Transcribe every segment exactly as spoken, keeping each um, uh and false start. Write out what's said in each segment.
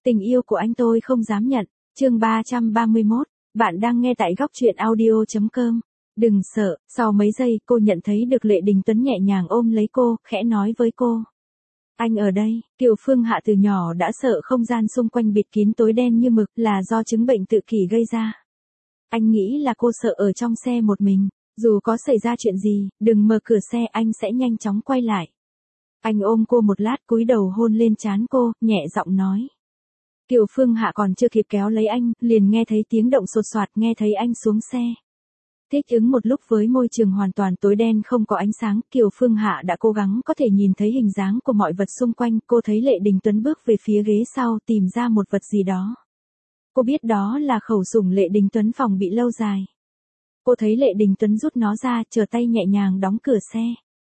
Tình yêu của anh tôi không dám nhận. Chương ba trăm ba mươi mốt. Bạn đang nghe tại góc truyện audio chấm com. Đừng sợ, sau mấy giây cô nhận thấy được Lệ Đình Tuấn nhẹ nhàng ôm lấy cô, khẽ nói với cô. Anh ở đây. Kiều Phương Hạ từ nhỏ đã sợ không gian xung quanh bịt kín tối đen như mực là do chứng bệnh tự kỷ gây ra. Anh nghĩ là cô sợ ở trong xe một mình, dù có xảy ra chuyện gì, đừng mở cửa xe, anh sẽ nhanh chóng quay lại. Anh ôm cô một lát, cúi đầu hôn lên trán cô, nhẹ giọng nói. Kiều Phương Hạ còn chưa kịp kéo lấy anh, liền nghe thấy tiếng động sột soạt, nghe thấy anh xuống xe. Thích ứng một lúc với môi trường hoàn toàn tối đen không có ánh sáng, Kiều Phương Hạ đã cố gắng có thể nhìn thấy hình dáng của mọi vật xung quanh. Cô thấy Lệ Đình Tuấn bước về phía ghế sau, tìm ra một vật gì đó. Cô biết đó là khẩu súng Lệ Đình Tuấn phòng bị lâu dài. Cô thấy Lệ Đình Tuấn rút nó ra, trở tay nhẹ nhàng đóng cửa xe.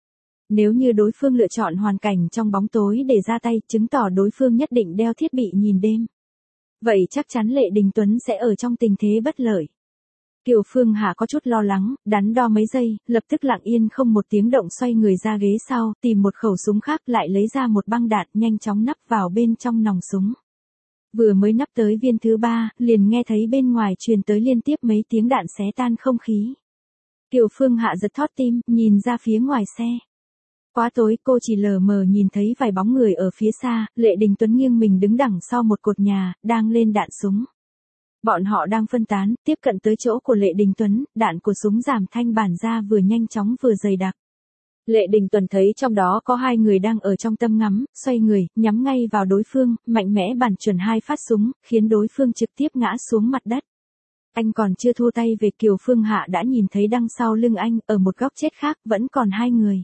Nếu như đối phương lựa chọn hoàn cảnh trong bóng tối để ra tay, chứng tỏ đối phương nhất định đeo thiết bị nhìn đêm. Vậy chắc chắn Lệ Đình Tuấn sẽ ở trong tình thế bất lợi. Kiều Phương Hạ có chút lo lắng, đắn đo mấy giây, lập tức lặng yên không một tiếng động xoay người ra ghế sau, tìm một khẩu súng khác, lại lấy ra một băng đạn, nhanh chóng nắp vào bên trong nòng súng. Vừa mới nắp tới viên thứ ba, liền nghe thấy bên ngoài truyền tới liên tiếp mấy tiếng đạn xé tan không khí. Kiều Phương Hạ giật thót tim, nhìn ra phía ngoài xe. Quá tối, cô chỉ lờ mờ nhìn thấy vài bóng người ở phía xa. Lệ Đình Tuấn nghiêng mình đứng đằng sau một cột nhà, đang lên đạn súng. Bọn họ đang phân tán, tiếp cận tới chỗ của Lệ Đình Tuấn, đạn của súng giảm thanh bản ra vừa nhanh chóng vừa dày đặc. Lệ Đình Tuấn thấy trong đó có hai người đang ở trong tầm ngắm, xoay người, nhắm ngay vào đối phương, mạnh mẽ bắn chuẩn hai phát súng, khiến đối phương trực tiếp ngã xuống mặt đất. Anh còn chưa thu tay về, Kiều Phương Hạ đã nhìn thấy đằng sau lưng anh, ở một góc chết khác, vẫn còn hai người.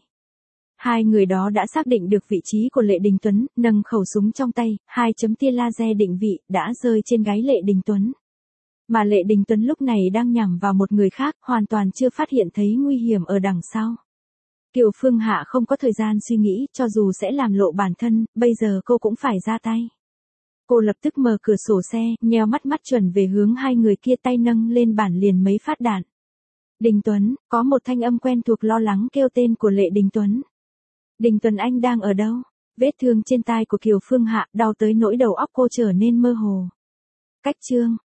Hai người đó đã xác định được vị trí của Lệ Đình Tuấn, nâng khẩu súng trong tay, hai chấm tia laser định vị, đã rơi trên gáy Lệ Đình Tuấn. Mà Lệ Đình Tuấn lúc này đang nhắm vào một người khác, hoàn toàn chưa phát hiện thấy nguy hiểm ở đằng sau. Kiều Phương Hạ không có thời gian suy nghĩ, cho dù sẽ làm lộ bản thân, bây giờ cô cũng phải ra tay. Cô lập tức mở cửa sổ xe, nheo mắt mắt chuẩn về hướng hai người kia, tay nâng lên bản liền mấy phát đạn. Đình Tuấn, có một thanh âm quen thuộc lo lắng kêu tên của Lệ Đình Tuấn. Đình Tuấn, anh đang ở đâu? Vết thương trên tai của Kiều Phương Hạ đau tới nỗi đầu óc cô trở nên mơ hồ. Cách chương,